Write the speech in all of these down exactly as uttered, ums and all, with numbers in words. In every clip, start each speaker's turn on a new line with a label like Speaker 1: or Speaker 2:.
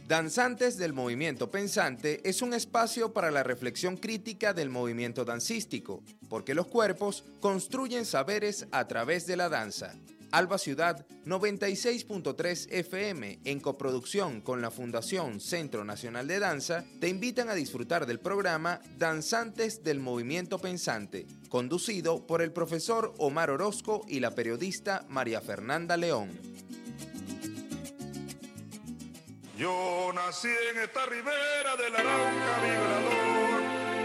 Speaker 1: Danzantes del Movimiento Pensante es un espacio para la reflexión crítica del movimiento dancístico, porque los cuerpos construyen saberes a través de la danza. Alba Ciudad noventa y seis punto tres F M, en coproducción con la Fundación Centro Nacional de Danza, te invitan a disfrutar del programa Danzantes del Movimiento Pensante, conducido por el profesor Omar Orozco y la periodista María Fernanda León.
Speaker 2: Yo nací en esta ribera del Arauca vibrador.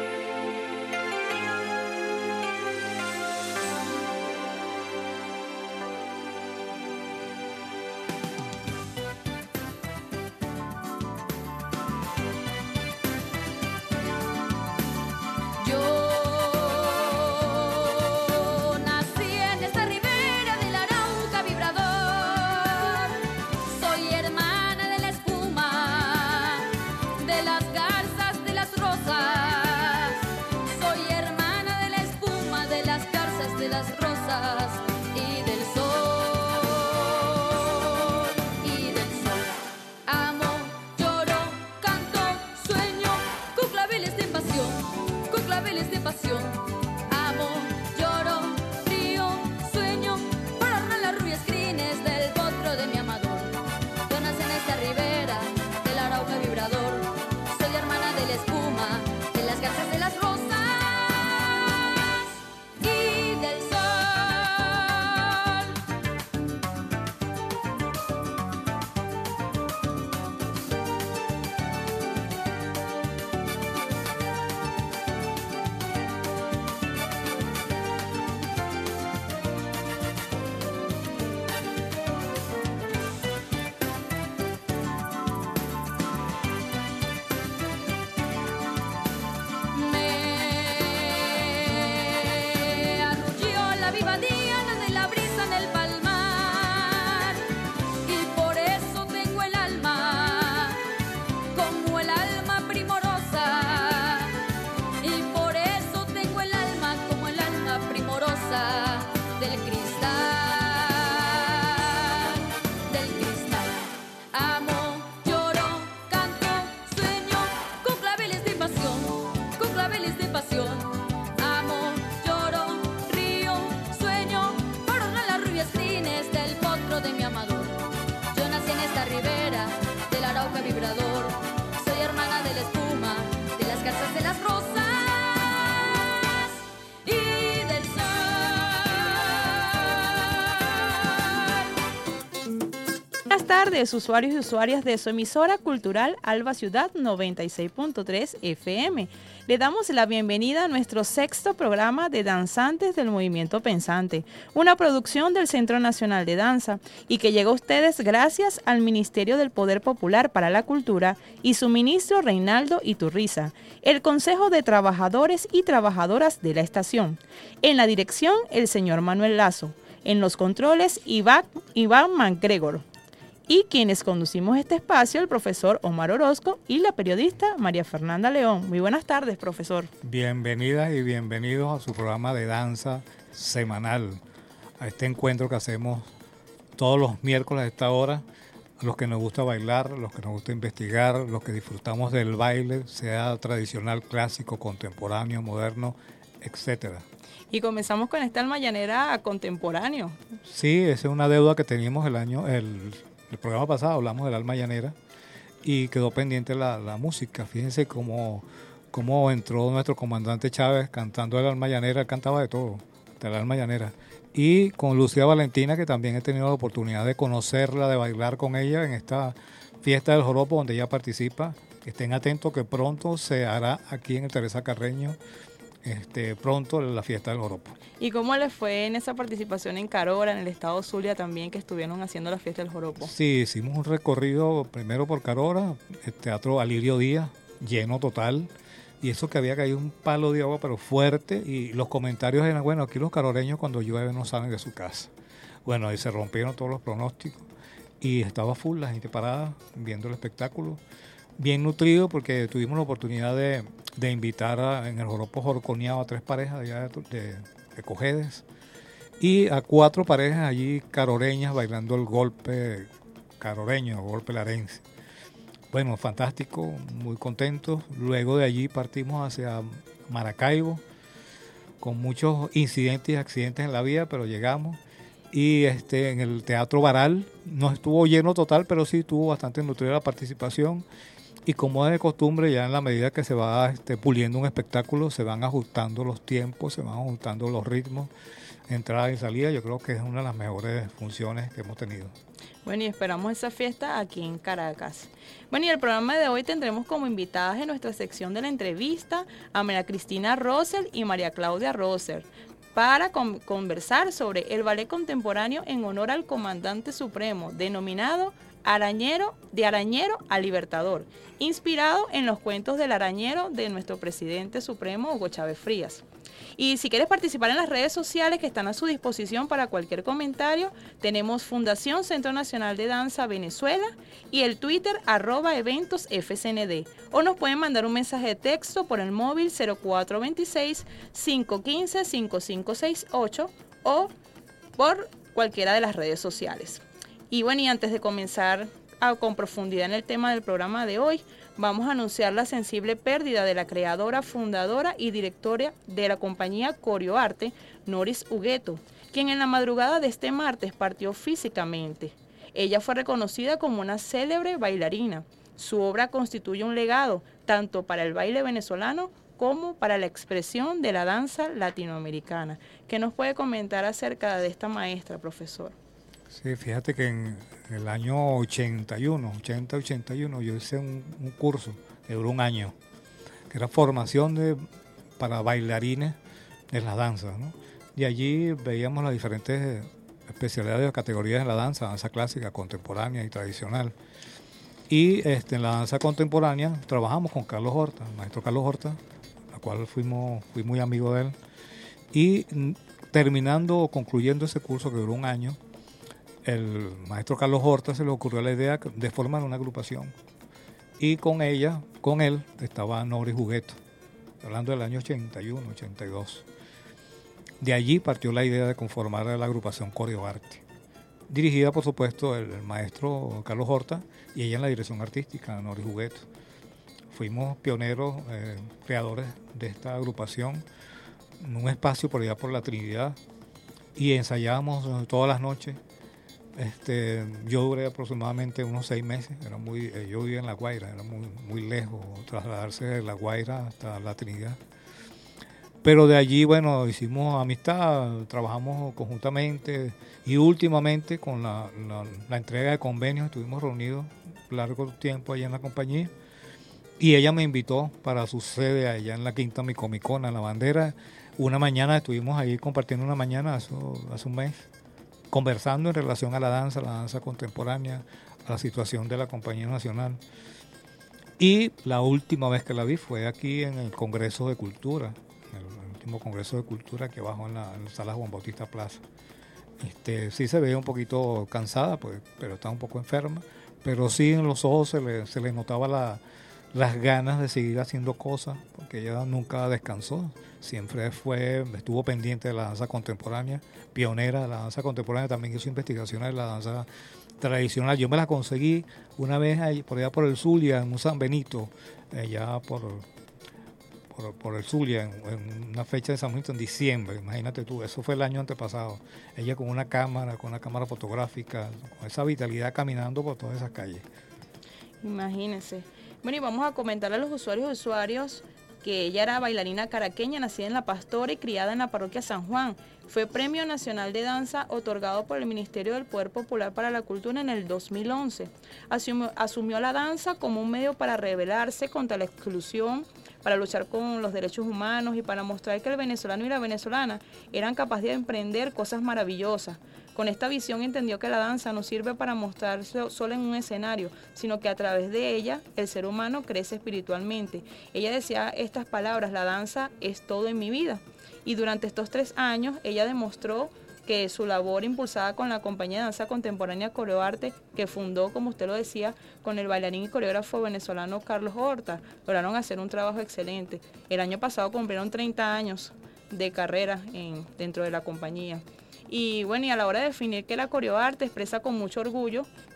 Speaker 3: Buenas tardes, usuarios y usuarias de su emisora cultural Alba Ciudad noventa y seis punto tres F M. Le damos la bienvenida a nuestro sexto programa de Danzantes del Movimiento Pensante, una producción del Centro Nacional de Danza y que llega a ustedes gracias al Ministerio del Poder Popular para la Cultura y su ministro Reinaldo Iturriza, el Consejo de Trabajadores y Trabajadoras de la estación. En la dirección, el señor Manuel Lazo. En los controles, Iván, Iván MacGregor. Y quienes conducimos este espacio, el profesor Omar Orozco y la periodista María Fernanda León. Muy buenas tardes, profesor.
Speaker 4: Bienvenidas y bienvenidos a su programa de danza semanal, a este encuentro que hacemos todos los miércoles a esta hora, a los que nos gusta bailar, a los que nos gusta investigar, los que disfrutamos del baile, sea tradicional, clásico, contemporáneo, moderno, etcétera.
Speaker 3: Y comenzamos con esta alma llanera contemporáneo.
Speaker 4: Sí, esa es una deuda que teníamos el año... el El programa pasado hablamos del alma llanera y quedó pendiente la, la música. Fíjense cómo, cómo entró nuestro comandante Chávez cantando el alma llanera. Él cantaba de todo, del alma llanera. Y con Lucía Valentina, que también he tenido la oportunidad de conocerla, de bailar con ella en esta fiesta del joropo donde ella participa. Estén atentos que pronto se hará aquí en el Teresa Carreño, este, pronto la fiesta del joropo.
Speaker 3: ¿Y cómo les fue en esa participación en Carora, en el estado Zulia también, que estuvieron haciendo la fiesta del joropo?
Speaker 4: Sí, hicimos un recorrido primero por Carora, el Teatro Alirio Díaz, lleno total, y eso que había caído un palo de agua pero fuerte, y los comentarios eran, bueno, aquí los caroreños cuando llueve no salen de su casa. Bueno, ahí se rompieron todos los pronósticos, y estaba full la gente parada viendo el espectáculo, bien nutrido porque tuvimos la oportunidad de, de invitar a, en el joropo jorconeado a tres parejas allá de, de, de Cojedes y a cuatro parejas allí caroreñas bailando el golpe caroreño, el golpe larense. bueno, fantástico, muy contentos. Luego de allí partimos hacia Maracaibo, con muchos incidentes y accidentes en la vía, pero llegamos. Y este, en el Teatro Baral no estuvo lleno total, pero sí tuvo bastante nutrida la participación. Y como es de costumbre, ya en la medida que se va este, puliendo un espectáculo, se van ajustando los tiempos, se van ajustando los ritmos, entrada y salida. Yo creo que es una de las mejores funciones que hemos tenido.
Speaker 3: Bueno, y esperamos esa fiesta aquí en Caracas. Bueno, y el programa de hoy tendremos como invitadas en nuestra sección de la entrevista a María Cristina Rosel y María Claudia Roser para con- conversar sobre el ballet contemporáneo en honor al comandante supremo, denominado Arañero, de Arañero a Libertador, inspirado en los cuentos del arañero de nuestro presidente supremo, Hugo Chávez Frías. Y si quieres participar en las redes sociales que están a su disposición para cualquier comentario, tenemos Fundación Centro Nacional de Danza Venezuela y el Twitter arroba eventos F C N D. O nos pueden mandar un mensaje de texto por el móvil cero cuatro dos seis, cinco uno cinco, cinco cinco seis ocho o por cualquiera de las redes sociales. Y bueno, y antes de comenzar a, con profundidad en el tema del programa de hoy, vamos a anunciar la sensible pérdida de la creadora, fundadora y directora de la compañía Corioarte, Noris Hugueto, quien en la madrugada de este martes partió físicamente. Ella fue reconocida como una célebre bailarina. Su obra constituye un legado tanto para el baile venezolano como para la expresión de la danza latinoamericana. ¿Qué nos puede comentar acerca de esta maestra, profesor?
Speaker 4: Sí, fíjate que en el año ochenta y uno, ochenta ochenta y uno, yo hice un, un curso que duró un año, que era formación de, para bailarines de las danzas, ¿no? Y allí veíamos las diferentes especialidades o categorías de la danza, danza clásica, contemporánea y tradicional. Y este, en la danza contemporánea trabajamos con Carlos Horta, el maestro Carlos Horta, la cual fuimos, fui muy amigo de él. Y mm, terminando o concluyendo ese curso que duró un año, el maestro Carlos Horta se le ocurrió la idea de formar una agrupación. Y con ella, con él, estaba Noris Hugueto, hablando del año ochenta y uno, ochenta y dos. De allí partió la idea de conformar la agrupación Corioarte, dirigida por supuesto el, el maestro Carlos Horta y ella en la dirección artística, Noris Hugueto. Fuimos pioneros, eh, creadores de esta agrupación en un espacio por allá por la Trinidad y ensayábamos todas las noches. Este, yo duré aproximadamente unos seis meses, era muy, eh, yo vivía en La Guaira, era muy, muy lejos trasladarse de La Guaira hasta la Trinidad. Pero de allí, bueno, hicimos amistad, trabajamos conjuntamente y últimamente con la, la, la entrega de convenios estuvimos reunidos largo tiempo allá en la compañía y ella me invitó para su sede allá en la Quinta Micomicona, en La Bandera. Una mañana estuvimos ahí compartiendo una mañana hace, hace un mes, conversando en relación a la danza, a la danza contemporánea, a la situación de la Compañía Nacional. Y la última vez que la vi fue aquí en el Congreso de Cultura, el último Congreso de Cultura que bajó en la, en la sala Juan Bautista Plaza. Este, sí se veía un poquito cansada, pues, pero estaba un poco enferma, pero sí en los ojos se le, se le notaba la, las ganas de seguir haciendo cosas, porque ella nunca descansó, siempre fue, estuvo pendiente de la danza contemporánea, pionera de la danza contemporánea, también hizo investigaciones de la danza tradicional. Yo me la conseguí una vez ahí, por allá por el Zulia, en un San Benito, allá por, por, por el Zulia, en, en una fecha de San Benito en diciembre, imagínate tú, eso fue el año antepasado. Ella con una cámara, con una cámara fotográfica, con esa vitalidad caminando por todas esas calles.
Speaker 3: Imagínense. Bueno, y vamos a comentar a los usuarios y usuarios que ella era bailarina caraqueña, nacida en La Pastora y criada en la parroquia San Juan. Fue Premio Nacional de Danza otorgado por el Ministerio del Poder Popular para la Cultura en el dos mil once. Asumió, asumió la danza como un medio para rebelarse contra la exclusión, para luchar con los derechos humanos y para mostrar que el venezolano y la venezolana eran capaces de emprender cosas maravillosas. Con esta visión entendió que la danza no sirve para mostrarse solo en un escenario, sino que a través de ella el ser humano crece espiritualmente. Ella decía estas palabras: la danza es todo en mi vida. Y durante estos tres años ella demostró que su labor impulsada con la compañía de danza contemporánea Corioarte, que fundó, como usted lo decía, con el bailarín y coreógrafo venezolano Carlos Horta, lograron hacer un trabajo excelente. El año pasado cumplieron treinta años de carrera en, dentro de la compañía. Y bueno, y a la hora de definir que la Corioarte expresa con mucho orgullo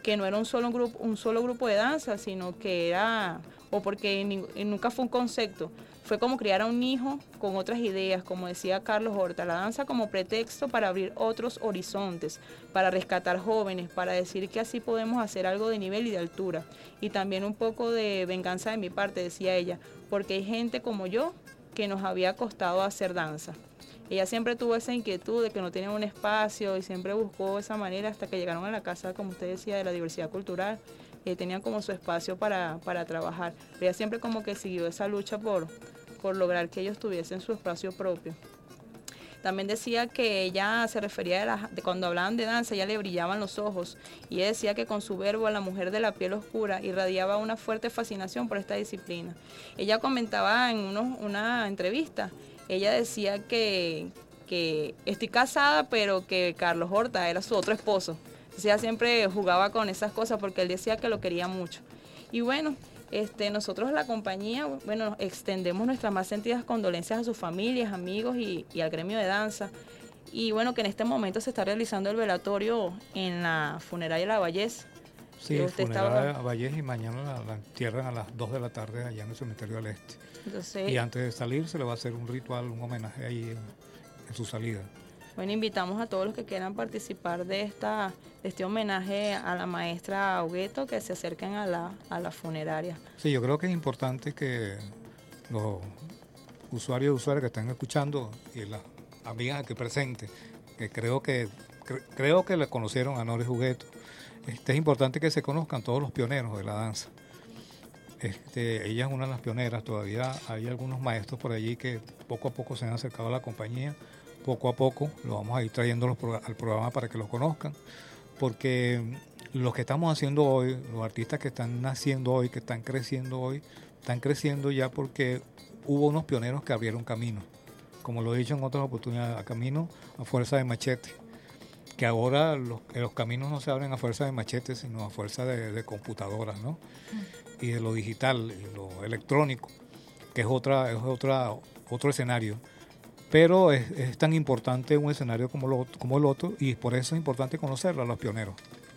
Speaker 3: que no era un solo grupo, un solo grupo de danza, sino que era, o porque ni, nunca fue un concepto, fue como criar a un hijo con otras ideas, como decía Carlos Horta, la danza como pretexto para abrir otros horizontes, para rescatar jóvenes, para decir que así podemos hacer algo de nivel y de altura. Y también un poco de venganza de mi parte, decía ella, porque hay gente como yo que nos había costado hacer danza. Ella siempre tuvo esa inquietud de que no tenía un espacio y siempre buscó esa manera hasta que llegaron a la casa, como usted decía, de la diversidad cultural. Eh, tenían como su espacio para, para trabajar. Ella siempre como que siguió esa lucha por, por lograr que ellos tuviesen su espacio propio. También decía que ella se refería de, la, de cuando hablaban de danza, ella le brillaban los ojos, y ella decía que con su verbo a la mujer de la piel oscura irradiaba una fuerte fascinación por esta disciplina. Ella comentaba en unos, una entrevista, ella decía que, que estoy casada, pero que Carlos Horta era su otro esposo. Ella siempre jugaba con esas cosas porque él decía que lo quería mucho. Y bueno, este, nosotros la compañía, bueno, extendemos nuestras más sentidas condolencias a sus familias, amigos y, y al gremio de danza. Y bueno, que en este momento se está realizando el velatorio en la funeraria La Vallés.
Speaker 4: Sí, funeraria La Vallés, y mañana la, la entierran a las dos de la tarde allá en el cementerio del Este. Entonces, y antes de salir se le va a hacer un ritual, un homenaje ahí en, en su salida.
Speaker 3: Bueno, invitamos a todos los que quieran participar de esta de este homenaje a la maestra Hugueto, que se acerquen a la, a la funeraria.
Speaker 4: Sí, yo creo que es importante que los usuarios y usuarias que están escuchando y las amigas aquí presentes, que creo que cre, creo que le conocieron a Noris Hugueto, este, es importante que se conozcan todos los pioneros de la danza. Este, ella es una de las pioneras, todavía hay algunos maestros por allí que poco a poco se han acercado a la compañía. Poco a poco lo vamos a ir trayendo los pro- al programa para que lo conozcan, porque lo que estamos haciendo hoy, los artistas que están naciendo hoy, que están creciendo hoy, están creciendo ya porque hubo unos pioneros que abrieron camino, como lo he dicho en otras oportunidades, a camino a fuerza de machete, que ahora los, los caminos no se abren a fuerza de machete, sino a fuerza de, de computadoras, ¿no? Mm. Y de lo digital, y lo electrónico, que es otra, es otra, otro escenario. Pero es, es tan importante un escenario como, lo, como el otro, y por eso es importante conocerlo a los pioneros.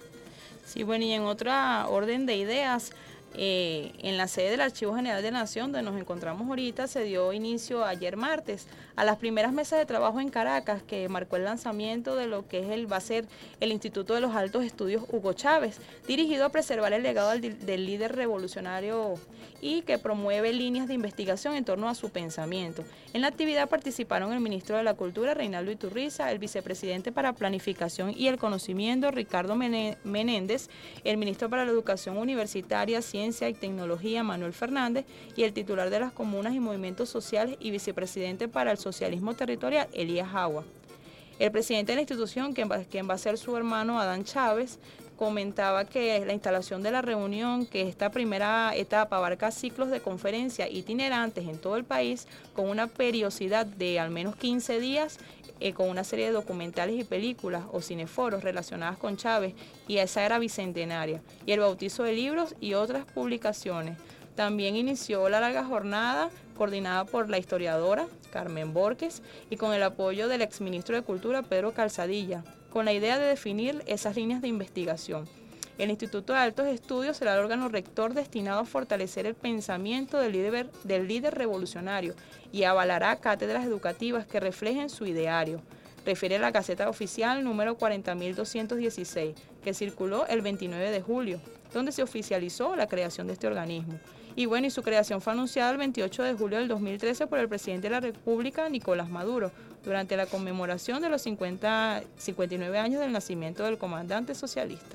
Speaker 3: Sí, bueno, y en otra orden de ideas, eh, en la sede del Archivo General de la Nación, donde nos encontramos ahorita, se dio inicio ayer martes a las primeras mesas de trabajo en Caracas, que marcó el lanzamiento de lo que es el, va a ser el Instituto de los Altos Estudios Hugo Chávez, dirigido a preservar el legado del, del líder revolucionario y que promueve líneas de investigación en torno a su pensamiento. En la actividad participaron el ministro de la Cultura, Reinaldo Iturriza, el vicepresidente para Planificación y el Conocimiento, Ricardo Menéndez, el ministro para la Educación Universitaria, Ciencia y Tecnología, Manuel Fernández, y el titular de las Comunas y Movimientos Sociales y vicepresidente para el Socialismo Territorial, Elías Agua. El presidente de la institución, quien va, quien va a ser su hermano Adán Chávez, comentaba que la instalación de la reunión, que esta primera etapa abarca ciclos de conferencias itinerantes en todo el país con una periodicidad de al menos quince días, eh, con una serie de documentales y películas o cineforos relacionadas con Chávez y a esa era bicentenaria, y el bautizo de libros y otras publicaciones. También inició la larga jornada coordinada por la historiadora Carmen Borges y con el apoyo del exministro de Cultura Pedro Calzadilla, con la idea de definir esas líneas de investigación. El Instituto de Altos Estudios será el órgano rector destinado a fortalecer el pensamiento del líder, del líder revolucionario y avalará cátedras educativas que reflejen su ideario. Refiere a la Gaceta Oficial número cuarenta mil doscientos dieciséis, que circuló el veintinueve de julio, donde se oficializó la creación de este organismo. Y bueno, y su creación fue anunciada el veintiocho de julio del dos mil trece por el presidente de la República, Nicolás Maduro, durante la conmemoración de los cincuenta, cincuenta y nueve años del nacimiento del comandante socialista.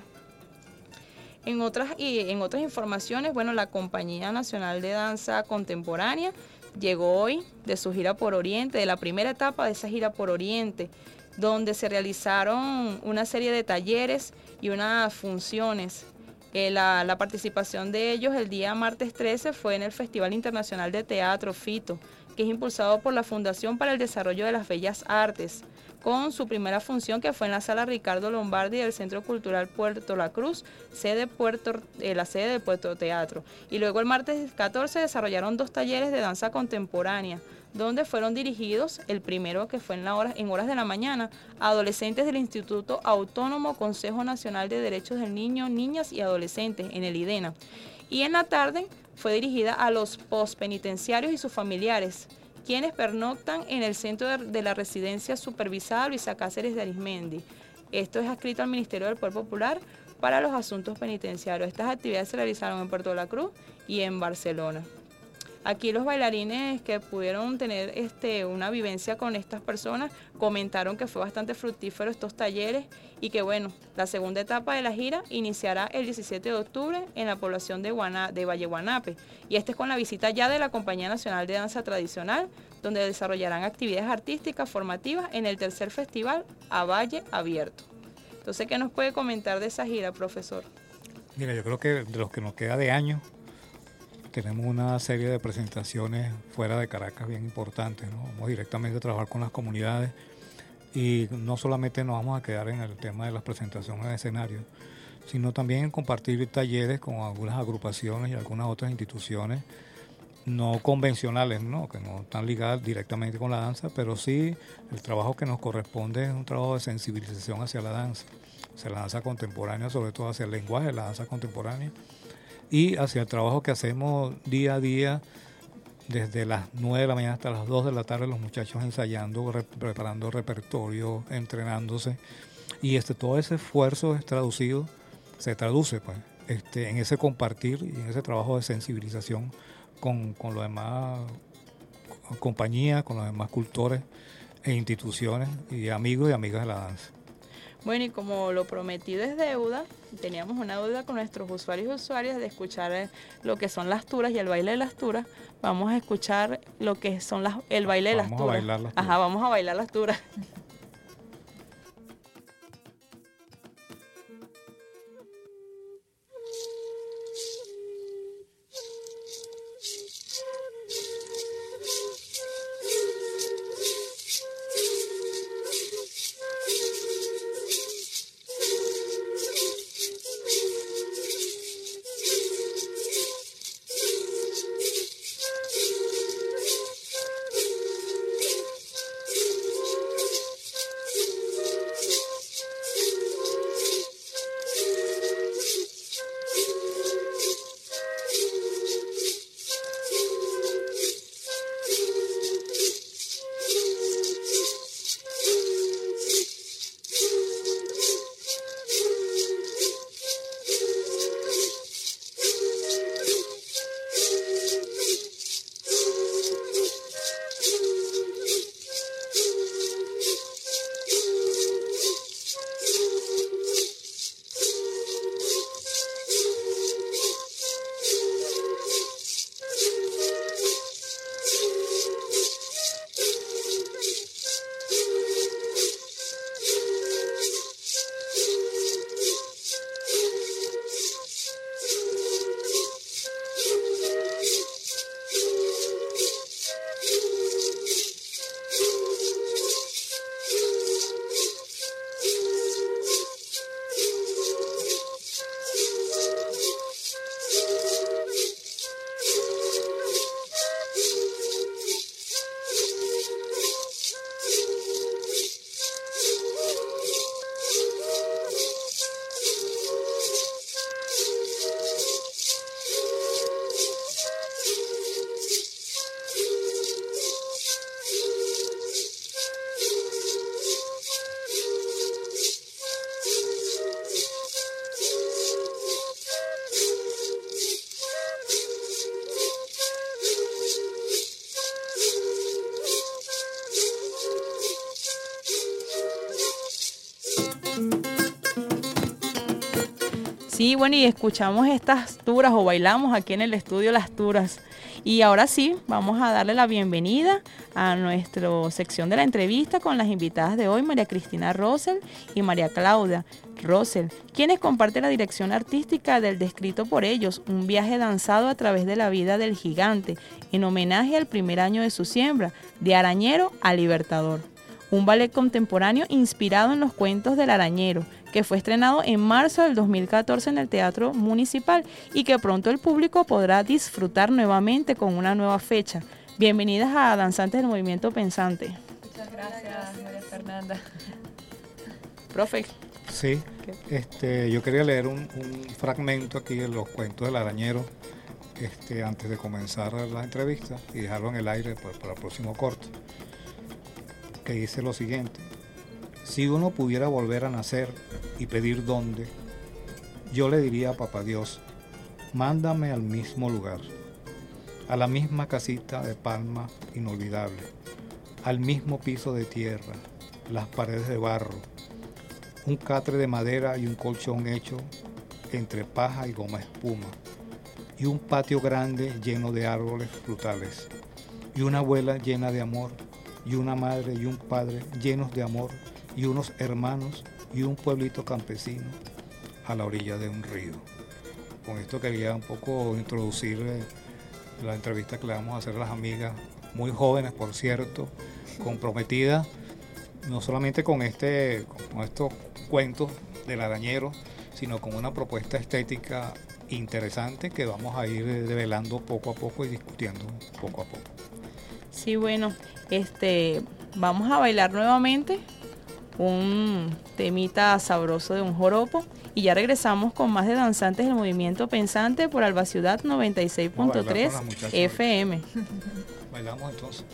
Speaker 3: En otras, y en otras informaciones, bueno, la Compañía Nacional de Danza Contemporánea llegó hoy de su gira por Oriente, de la primera etapa de esa gira por Oriente, donde se realizaron una serie de talleres y unas funciones. Eh, la, la participación de ellos el día martes trece fue en el Festival Internacional de Teatro FITO, que es impulsado por la Fundación para el Desarrollo de las Bellas Artes. con su primera función, que fue en la sala Ricardo Lombardi del Centro Cultural Puerto La Cruz, sede Puerto, eh, la sede del Puerto Teatro. Y luego el martes catorce desarrollaron dos talleres de danza contemporánea, donde fueron dirigidos, el primero que fue en, la hora, en horas de la mañana, a adolescentes del Instituto Autónomo Consejo Nacional de Derechos del Niño, Niñas y Adolescentes, en el IDENA. Y en la tarde fue dirigida a los postpenitenciarios y sus familiares, quienes pernoctan en el centro de, de la residencia supervisada Luisa Cáceres de Arismendi. Esto es adscrito al Ministerio del Poder Popular para los Asuntos Penitenciarios. Estas actividades se realizaron en Puerto La Cruz y en Barcelona. Aquí los bailarines que pudieron tener este, una vivencia con estas personas comentaron que fue bastante fructífero estos talleres y que bueno, la segunda etapa de la gira iniciará el diecisiete de octubre en la población de, Guana, de Valle Guanape, y este es con la visita ya de la Compañía Nacional de Danza Tradicional, donde desarrollarán actividades artísticas formativas en el tercer festival A Valle Abierto. Entonces, ¿qué nos puede comentar de esa gira, profesor?
Speaker 4: Mira, yo creo que de los que nos queda de año, tenemos una serie de presentaciones fuera de Caracas bien importantes, ¿no? Vamos directamente a trabajar con las comunidades y no solamente nos vamos a quedar en el tema de las presentaciones de escenario, sino también en compartir talleres con algunas agrupaciones y algunas otras instituciones no convencionales, ¿no? Que no están ligadas directamente con la danza, pero sí el trabajo que nos corresponde es un trabajo de sensibilización hacia la danza, hacia la danza contemporánea, sobre todo hacia el lenguaje de la danza contemporánea, y hacia el trabajo que hacemos día a día, desde las nueve de la mañana hasta las dos de la tarde, los muchachos ensayando, re, preparando repertorio, entrenándose, y este todo ese esfuerzo es traducido, se traduce pues, este, en ese compartir y en ese trabajo de sensibilización con, con los demás compañías, con los demás cultores e instituciones y amigos y amigas de la danza.
Speaker 3: Bueno, y como lo prometido es deuda, teníamos una deuda con nuestros usuarios y usuarias de escuchar lo que son las turas y el baile de las turas. Vamos a escuchar lo que son las, el baile de las turas.
Speaker 4: Vamos a bailar las turas.
Speaker 3: Ajá, vamos a bailar las turas. Sí, bueno, y escuchamos estas turas o bailamos aquí en el estudio las turas. Y ahora sí, vamos a darle la bienvenida a nuestra sección de la entrevista con las invitadas de hoy, María Cristina Rosell y María Claudia Rosell, quienes comparten la dirección artística del Descrito por Ellos, un viaje danzado a través de la vida del gigante, en homenaje al primer año de su siembra, de arañero a libertador. un ballet contemporáneo inspirado en los cuentos del arañero, que fue estrenado en marzo del dos mil catorce en el Teatro Municipal y que pronto el público podrá disfrutar nuevamente con una nueva fecha. Bienvenidas a Danzantes del Movimiento Pensante.
Speaker 5: Muchas gracias, María Fernanda.
Speaker 3: Profe.
Speaker 4: Sí, este, yo quería leer un, un fragmento aquí de los cuentos del arañero este, antes de comenzar la entrevista y dejarlo en el aire para, para el próximo corte, que dice lo siguiente: si uno pudiera volver a nacer y pedir dónde, yo le diría a Papá Dios, mándame al mismo lugar, a la misma casita de palma inolvidable, al mismo piso de tierra, las paredes de barro, un catre de madera y un colchón hecho entre paja y goma espuma, y un patio grande lleno de árboles frutales, y una abuela llena de amor, y una madre y un padre llenos de amor, y unos hermanos y un pueblito campesino a la orilla de un río. Con esto quería un poco introducir eh, la entrevista que le vamos a hacer a las amigas, muy jóvenes por cierto, comprometidas no solamente con, este, con estos cuentos del arañero, sino con una propuesta estética interesante que vamos a ir develando poco a poco y discutiendo poco a poco.
Speaker 3: Sí, bueno, este, vamos a bailar nuevamente un temita sabroso de un joropo y ya regresamos con más de Danzantes del Movimiento Pensante por Alba Ciudad noventa y seis punto tres F M.
Speaker 4: Bailamos entonces.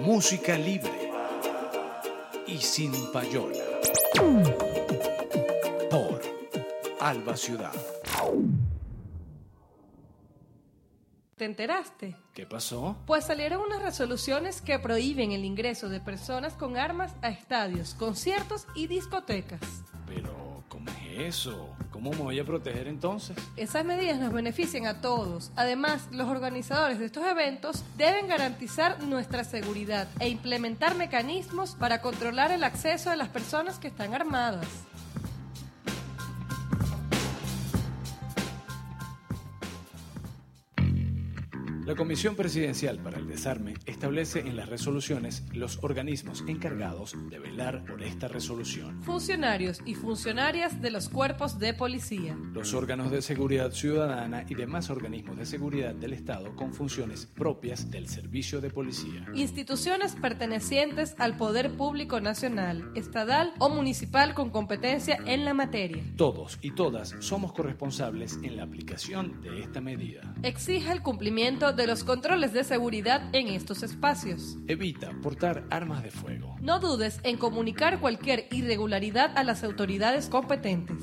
Speaker 6: Música libre y sin payola. Por Alba Ciudad.
Speaker 7: ¿Te enteraste?
Speaker 6: ¿Qué pasó?
Speaker 7: Pues salieron unas resoluciones que prohíben el ingreso de personas con armas a estadios, conciertos y discotecas.
Speaker 6: Pero, ¿cómo es eso? ¿Cómo me voy a proteger entonces?
Speaker 7: Esas medidas nos benefician a todos. Además, los organizadores de estos eventos deben garantizar nuestra seguridad e implementar mecanismos para controlar el acceso de las personas que están armadas.
Speaker 6: La Comisión Presidencial para el Desarme establece en las resoluciones los organismos encargados de velar por esta resolución.
Speaker 7: Funcionarios y funcionarias de los cuerpos de policía.
Speaker 6: Los órganos de seguridad ciudadana y demás organismos de seguridad del Estado con funciones propias del servicio de policía.
Speaker 7: Instituciones pertenecientes al Poder Público Nacional, estatal o municipal con competencia en la materia.
Speaker 6: Todos y todas somos corresponsables en la aplicación de esta medida.
Speaker 7: Exige el cumplimiento de los controles de seguridad en estos espacios.
Speaker 6: Evita portar armas de fuego.
Speaker 7: No dudes en comunicar cualquier irregularidad a las autoridades competentes.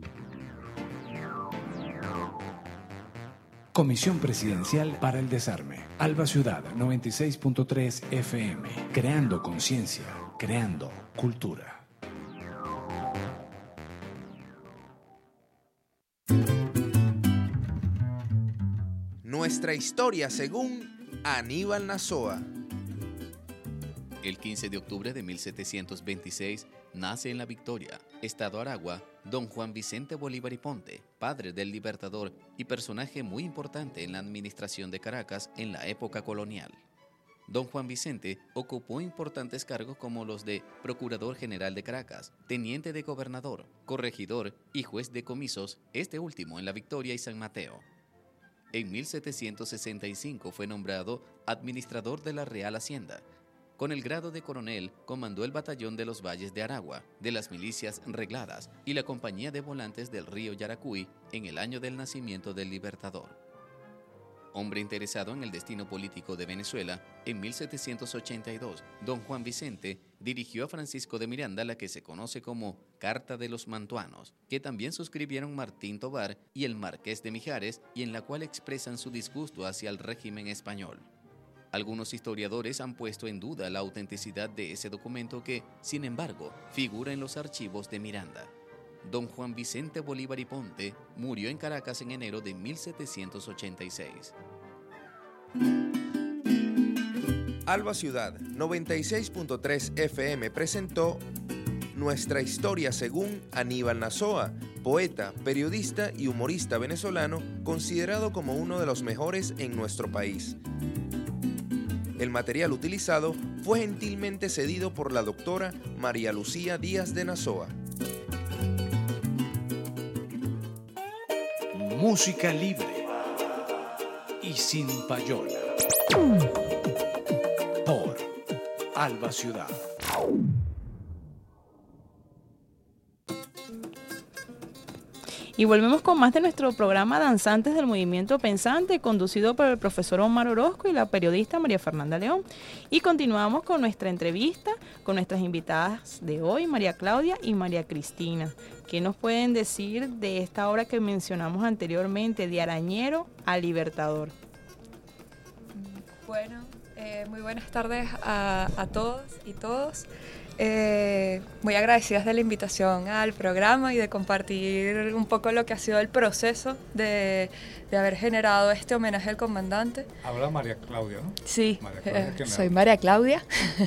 Speaker 6: Comisión Presidencial para el Desarme. Alba Ciudad noventa y seis punto tres F M. Creando conciencia, creando cultura.
Speaker 1: Nuestra historia según Aníbal Nazoa.
Speaker 8: El quince de octubre de mil setecientos veintiséis nace en La Victoria, Estado Aragua, don Juan Vicente Bolívar y Ponte, padre del Libertador y personaje muy importante en la administración de Caracas en la época colonial. Don Juan Vicente ocupó importantes cargos como los de Procurador General de Caracas, Teniente de Gobernador, Corregidor y Juez de Comisos, este último en La Victoria y San Mateo. En mil setecientos sesenta y cinco fue nombrado administrador de la Real Hacienda. Con el grado de coronel, comandó el batallón de los Valles de Aragua, de las milicias regladas y la compañía de volantes del río Yaracuy en el año del nacimiento del Libertador. Hombre interesado en el destino político de Venezuela, en mil setecientos ochenta y dos, don Juan Vicente dirigió a Francisco de Miranda la que se conoce como Carta de los Mantuanos, que también suscribieron Martín Tobar y el Marqués de Mijares, y en la cual expresan su disgusto hacia el régimen español. Algunos historiadores han puesto en duda la autenticidad de ese documento que, sin embargo, figura en los archivos de Miranda. Don Juan Vicente Bolívar y Ponte murió en Caracas en enero de mil setecientos ochenta y seis.
Speaker 1: Alba Ciudad noventa y seis punto tres F M presentó Nuestra historia según Aníbal Nazoa, poeta, periodista y humorista venezolano considerado como uno de los mejores en nuestro país. El material utilizado fue gentilmente cedido por la doctora María Lucía Díaz de Nazoa.
Speaker 6: Música libre y sin payola. Por Alba Ciudad.
Speaker 3: Y volvemos con más de nuestro programa Danzantes del Movimiento Pensante, conducido por el profesor Omar Orozco y la periodista María Fernanda León. Y continuamos con nuestra entrevista con nuestras invitadas de hoy, María Claudia y María Cristina. ¿Qué nos pueden decir de esta obra que mencionamos anteriormente, de Arañero a Libertador?
Speaker 5: Bueno, eh, muy buenas tardes a, a todos y todos. Eh, muy agradecidas de la invitación al programa y de compartir un poco lo que ha sido el proceso de, de haber generado este homenaje al comandante.
Speaker 4: Habla María Claudia, ¿no?
Speaker 5: Sí,
Speaker 4: María Claudia,
Speaker 5: eh, soy María Claudia.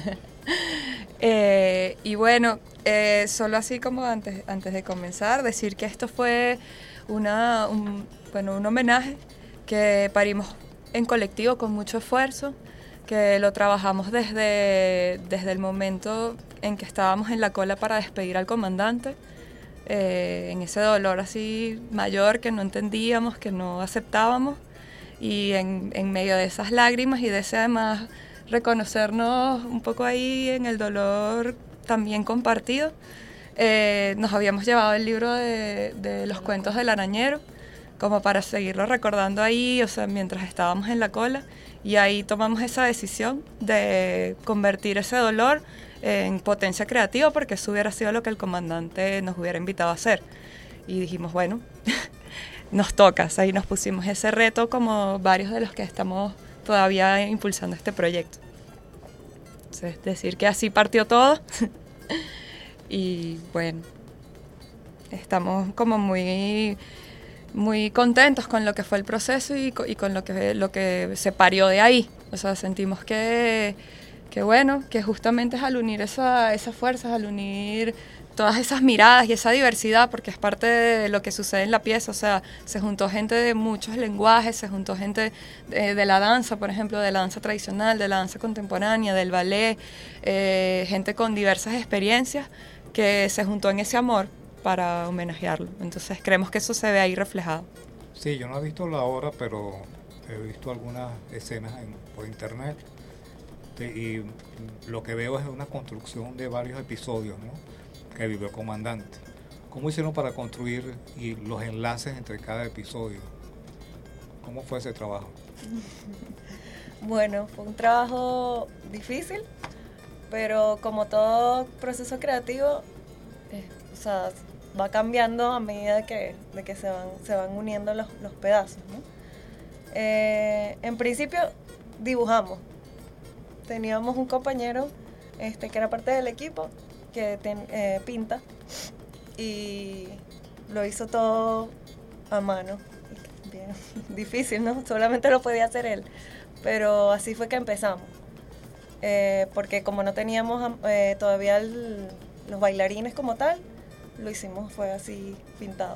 Speaker 5: eh, y bueno, eh, solo así como antes, antes de comenzar, decir que esto fue una, un, bueno, un homenaje que parimos en colectivo con mucho esfuerzo, que lo trabajamos desde, desde el momento en que estábamos en la cola para despedir al comandante, eh, en ese dolor así mayor que no entendíamos, que no aceptábamos, y en, en medio de esas lágrimas y de ese además reconocernos un poco ahí en el dolor también compartido, eh, nos habíamos llevado el libro de, de los cuentos del arañero, como para seguirlo recordando ahí, o sea, mientras estábamos en la cola, Y ahí tomamos esa decisión de convertir ese dolor en potencia creativa, porque eso hubiera sido lo que el comandante nos hubiera invitado a hacer. Y dijimos, bueno, nos toca. Ahí nos pusimos ese reto como varios de los que estamos todavía impulsando este proyecto. Es decir, que así partió todo. Y bueno, estamos como muy, muy contentos con lo que fue el proceso y, y con lo que, lo que se parió de ahí. O sea, sentimos que, que bueno, que justamente es al unir esa, esas fuerzas, al unir todas esas miradas y esa diversidad, porque es parte de lo que sucede en la pieza. O sea, se juntó gente de muchos lenguajes, se juntó gente de, de la danza, por ejemplo, de la danza tradicional, de la danza contemporánea, del ballet, eh, gente con diversas experiencias que se juntó en ese amor para homenajearlo. Entonces creemos que eso se ve ahí reflejado.
Speaker 4: Sí, yo no he visto la obra, pero he visto algunas escenas en, por internet, de, y lo que veo es una construcción de varios episodios, ¿no?, que vivió el comandante. ¿Cómo hicieron para construir y los enlaces entre cada episodio? ¿Cómo fue ese trabajo?
Speaker 9: Bueno, fue un trabajo difícil, pero como todo proceso creativo, eh, o sea, va cambiando a medida que, de que se van, se van uniendo los, los pedazos, ¿no? Eh, en principio dibujamos. Teníamos un compañero este, que era parte del equipo, que ten, eh, pinta, y lo hizo todo a mano. Bien difícil, ¿no? Solamente lo podía hacer él. Pero así fue que empezamos. Eh, porque como no teníamos eh, todavía el, los bailarines como tal, lo hicimos, fue así pintado.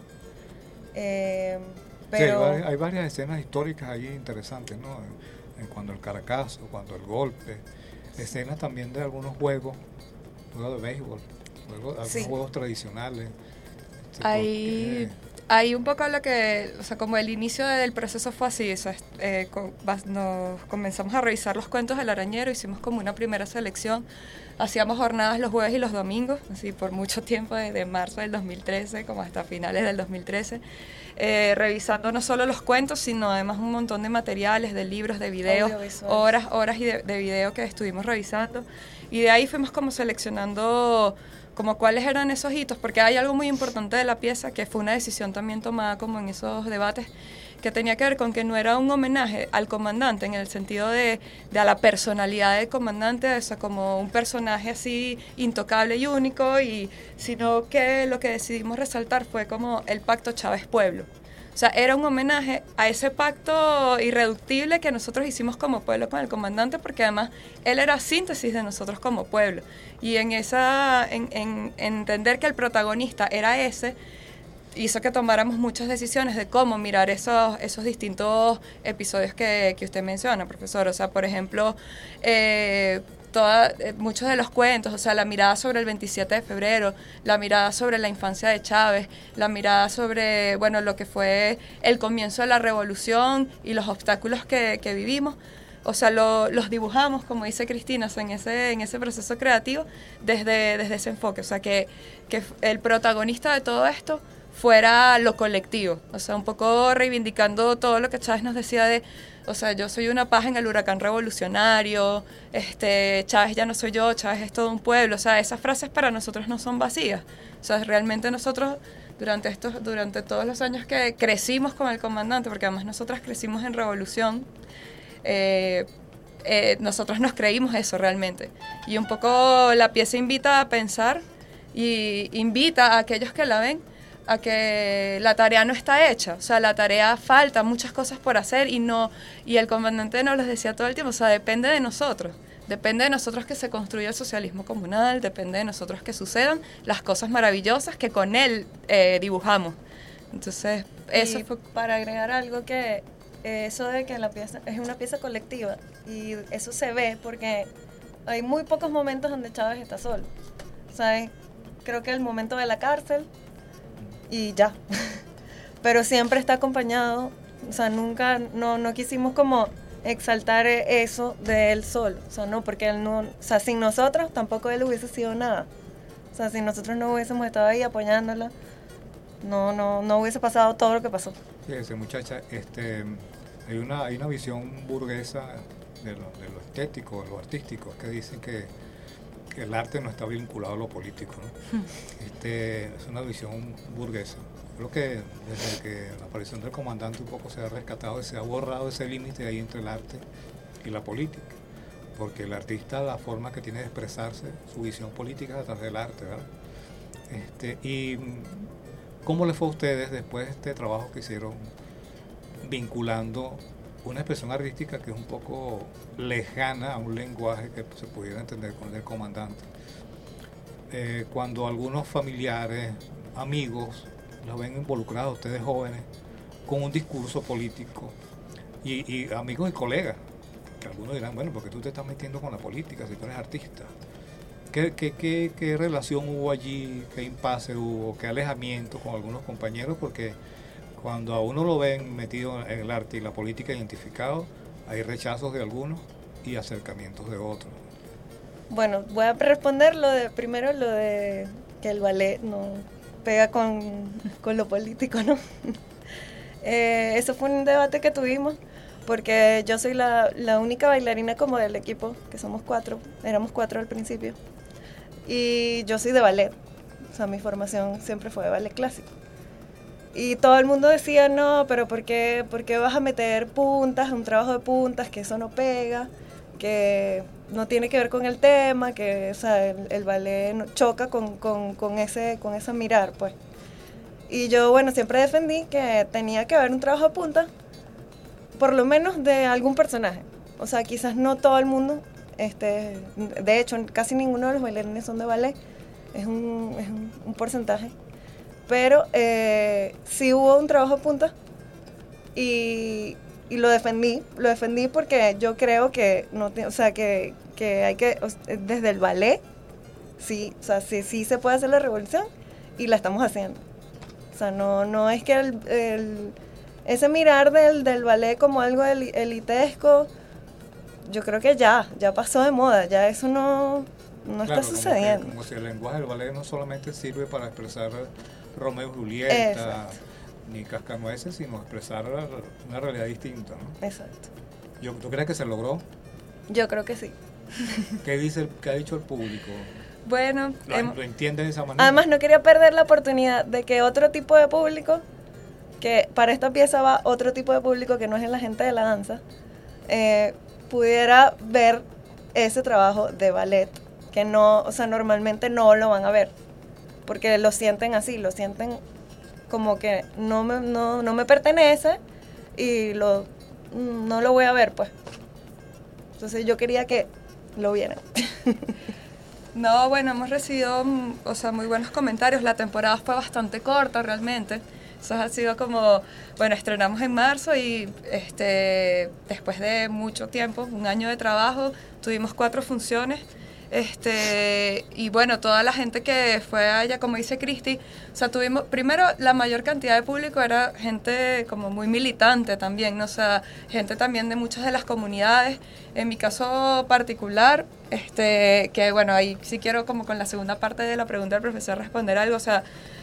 Speaker 9: Eh, pero
Speaker 4: sí, hay, varias, hay varias escenas históricas ahí interesantes, ¿no? En, en cuando el Caracazo, cuando el golpe, escenas también de algunos juegos, juegos de béisbol, juegos, algunos sí. juegos tradicionales. Este,
Speaker 5: hay, hay un poco lo que, o sea, como el inicio del proceso fue así, o sea, eh, con, nos comenzamos a revisar los cuentos del arañero, hicimos como una primera selección, hacíamos jornadas los jueves y los domingos, así por mucho tiempo, desde marzo del dos mil trece como hasta finales del dos mil trece, eh, revisando no solo los cuentos, sino además un montón de materiales, de libros, de videos, horas, horas y de, de video que estuvimos revisando. Y de ahí fuimos como seleccionando como cuáles eran esos hitos, porque hay algo muy importante de la pieza, que fue una decisión también tomada como en esos debates, que tenía que ver con que no era un homenaje al comandante en el sentido de, de a la personalidad del comandante, o sea, como un personaje así intocable y único, y sino que lo que decidimos resaltar fue como el pacto Chávez-Pueblo. O sea, era un homenaje a ese pacto irreductible que nosotros hicimos como pueblo con el comandante, porque además él era síntesis de nosotros como pueblo. Y en esa, en, en, en entender que el protagonista era ese, hizo que tomáramos muchas decisiones de cómo mirar esos, esos distintos episodios que, que usted menciona, profesor. O sea, por ejemplo, eh, Toda, eh, muchos de los cuentos, o sea, la mirada sobre el veintisiete de febrero, la mirada sobre la infancia de Chávez, la mirada sobre, bueno, lo que fue el comienzo de la revolución y los obstáculos que, que vivimos, o sea, lo, los dibujamos, como dice Cristina, o sea, en ese, en ese proceso creativo desde, desde ese enfoque, o sea, que, que el protagonista de todo esto fuera lo colectivo, o sea, un poco reivindicando todo lo que Chávez nos decía de, o sea, yo soy una paja en el huracán revolucionario, este, Chávez ya no soy yo, Chávez es todo un pueblo, o sea, esas frases para nosotros no son vacías, o sea, realmente nosotros durante estos, durante todos los años que crecimos con el comandante, porque además nosotras crecimos en revolución, eh, eh, nosotros nos creímos eso realmente, y un poco la pieza invita a pensar y invita a aquellos que la ven a que la tarea no está hecha, o sea, la tarea falta, muchas cosas por hacer y no, y el comandante nos los decía todo el tiempo, o sea, depende de nosotros, depende de nosotros que se construya el socialismo comunal, depende de nosotros que sucedan las cosas maravillosas que con él eh, dibujamos. Entonces, eso
Speaker 9: y
Speaker 5: fue...
Speaker 9: para agregar algo que eh, eso de que la pieza es una pieza colectiva y eso se ve porque hay muy pocos momentos donde Chávez está solo, o sea, creo que el momento de la cárcel y ya, pero siempre está acompañado, o sea, nunca, no, no quisimos como exaltar eso de él solo, o sea, no, porque él no, o sea, sin nosotros tampoco él hubiese sido nada, o sea, si nosotros no hubiésemos estado ahí apoyándola, no, no, no hubiese pasado todo lo que pasó.
Speaker 4: Fíjese, muchacha, este, Hay una, hay una visión burguesa de lo, de lo estético, de lo artístico, que dicen que, que el arte no está vinculado a lo político, ¿no? Este, es una visión burguesa. Creo que desde que la aparición del comandante un poco se ha rescatado y se ha borrado ese límite ahí entre el arte y la política, porque el artista, la forma que tiene de expresarse, su visión política es a través del arte, ¿verdad? Este, y ¿cómo les fue a ustedes después de este trabajo que hicieron vinculando una expresión artística que es un poco lejana a un lenguaje que se pudiera entender con el comandante? Eh, cuando algunos familiares, amigos, los ven involucrados, ustedes jóvenes, con un discurso político, y, y amigos y colegas, que algunos dirán, bueno, porque tú te estás metiendo con la política si tú eres artista. ¿Qué, qué, qué, qué relación hubo allí? ¿Qué impasse hubo? ¿Qué alejamiento con algunos compañeros? Porque cuando a uno lo ven metido en el arte y la política identificado, hay rechazos de algunos y acercamientos de otros.
Speaker 9: Bueno, voy a responder lo de primero lo de que el ballet no pega con, con lo político, ¿no? eh, eso fue un debate que tuvimos, porque yo soy la, la única bailarina como del equipo, que somos cuatro, éramos cuatro al principio, y yo soy de ballet, o sea, mi formación siempre fue de ballet clásico. Y todo el mundo decía, no, pero ¿por qué, por qué vas a meter puntas, un trabajo de puntas, que eso no pega, que no tiene que ver con el tema, que o sea, el, el ballet no, choca con, con, con, ese, con ese mirar, pues. Y yo, bueno, siempre defendí que tenía que haber un trabajo de punta, por lo menos de algún personaje. O sea, quizás no todo el mundo, este, de hecho, casi ninguno de los bailarines son de ballet, es un, es un, un porcentaje. Pero eh, sí hubo un trabajo de punta y, y lo defendí, lo defendí porque yo creo que, no, o sea, que, que hay que, desde el ballet, sí, o sea, sí, sí se puede hacer la revolución y la estamos haciendo. O sea, no, no es que el, el, ese mirar del, del ballet como algo elitesco, yo creo que ya, ya pasó de moda, ya eso no, no
Speaker 4: claro,
Speaker 9: está sucediendo.
Speaker 4: Como, que, como si el lenguaje del ballet no solamente sirve para expresar Romeo y Julieta, exacto, ni Cascanueces, sino expresar una realidad distinta, ¿no?
Speaker 9: Exacto.
Speaker 4: Yo, ¿Tú crees que se logró?
Speaker 9: Yo creo que sí.
Speaker 4: ¿Qué dice, qué ha dicho el público?
Speaker 5: Bueno,
Speaker 4: ¿Lo,
Speaker 5: hemos...
Speaker 4: ¿Lo entienden de esa manera?
Speaker 9: Además, no quería perder la oportunidad de que otro tipo de público, que para esta pieza va otro tipo de público que no es la gente de la danza, eh, pudiera ver ese trabajo de ballet, que no, o sea, normalmente no lo van a ver, porque lo sienten así, lo sienten como que no me, no, no me pertenece y lo, no lo voy a ver, pues. Entonces yo quería que lo vieran.
Speaker 5: No, bueno, hemos recibido, o sea, muy buenos comentarios. La temporada fue bastante corta realmente. Eso ha sido como, bueno, estrenamos en marzo y este, después de mucho tiempo, un año de trabajo, tuvimos cuatro funciones. Este, y bueno, toda la gente que fue allá, como dice Cristi, o sea, tuvimos, primero, la mayor cantidad de público era gente como muy militante también, ¿no? O sea, gente también de muchas de las comunidades. En mi caso particular, este, que bueno, ahí sí quiero como con la segunda parte de la pregunta del profesor responder algo, o sea,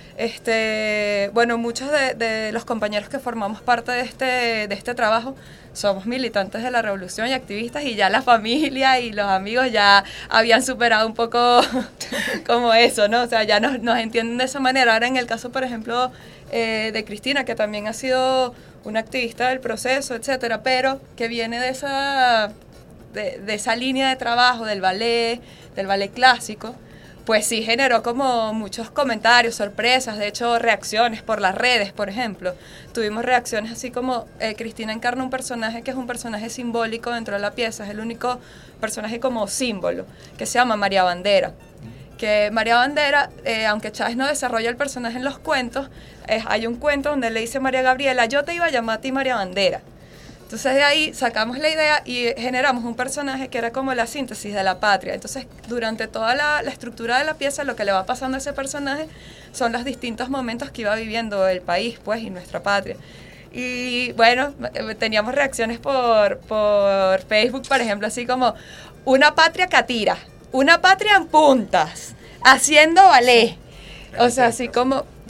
Speaker 5: este, bueno, muchos de, de los compañeros que formamos parte de este, de este trabajo somos militantes de la revolución y activistas, y ya la familia y los amigos ya habían superado un poco como eso, ¿no? O sea, ya nos, nos entienden de esa manera. Ahora en el caso, por ejemplo, eh, de Cristina, que también ha sido una activista del proceso, etcétera, pero que viene de esa, de, de esa línea de trabajo del ballet, del ballet clásico, pues sí generó como muchos comentarios, sorpresas, de hecho reacciones por las redes, por ejemplo. Tuvimos reacciones así como eh, Cristina encarna un personaje que es un personaje simbólico dentro de la pieza, es el único personaje como símbolo, que se llama María Bandera. Que María Bandera, eh, aunque Chávez no desarrolla el personaje en los cuentos, eh, hay un cuento donde le dice a María Gabriela, yo te iba a llamar a ti María Bandera. Entonces de ahí sacamos la idea y generamos un personaje que era como la síntesis de la patria. Entonces durante toda la, la estructura de la pieza lo que le va pasando a ese personaje son los distintos momentos que iba viviendo el país, pues, y nuestra patria. Y bueno, teníamos reacciones por, por Facebook, por ejemplo, así como una patria catira, una patria en puntas, haciendo ballet. O sea, así como,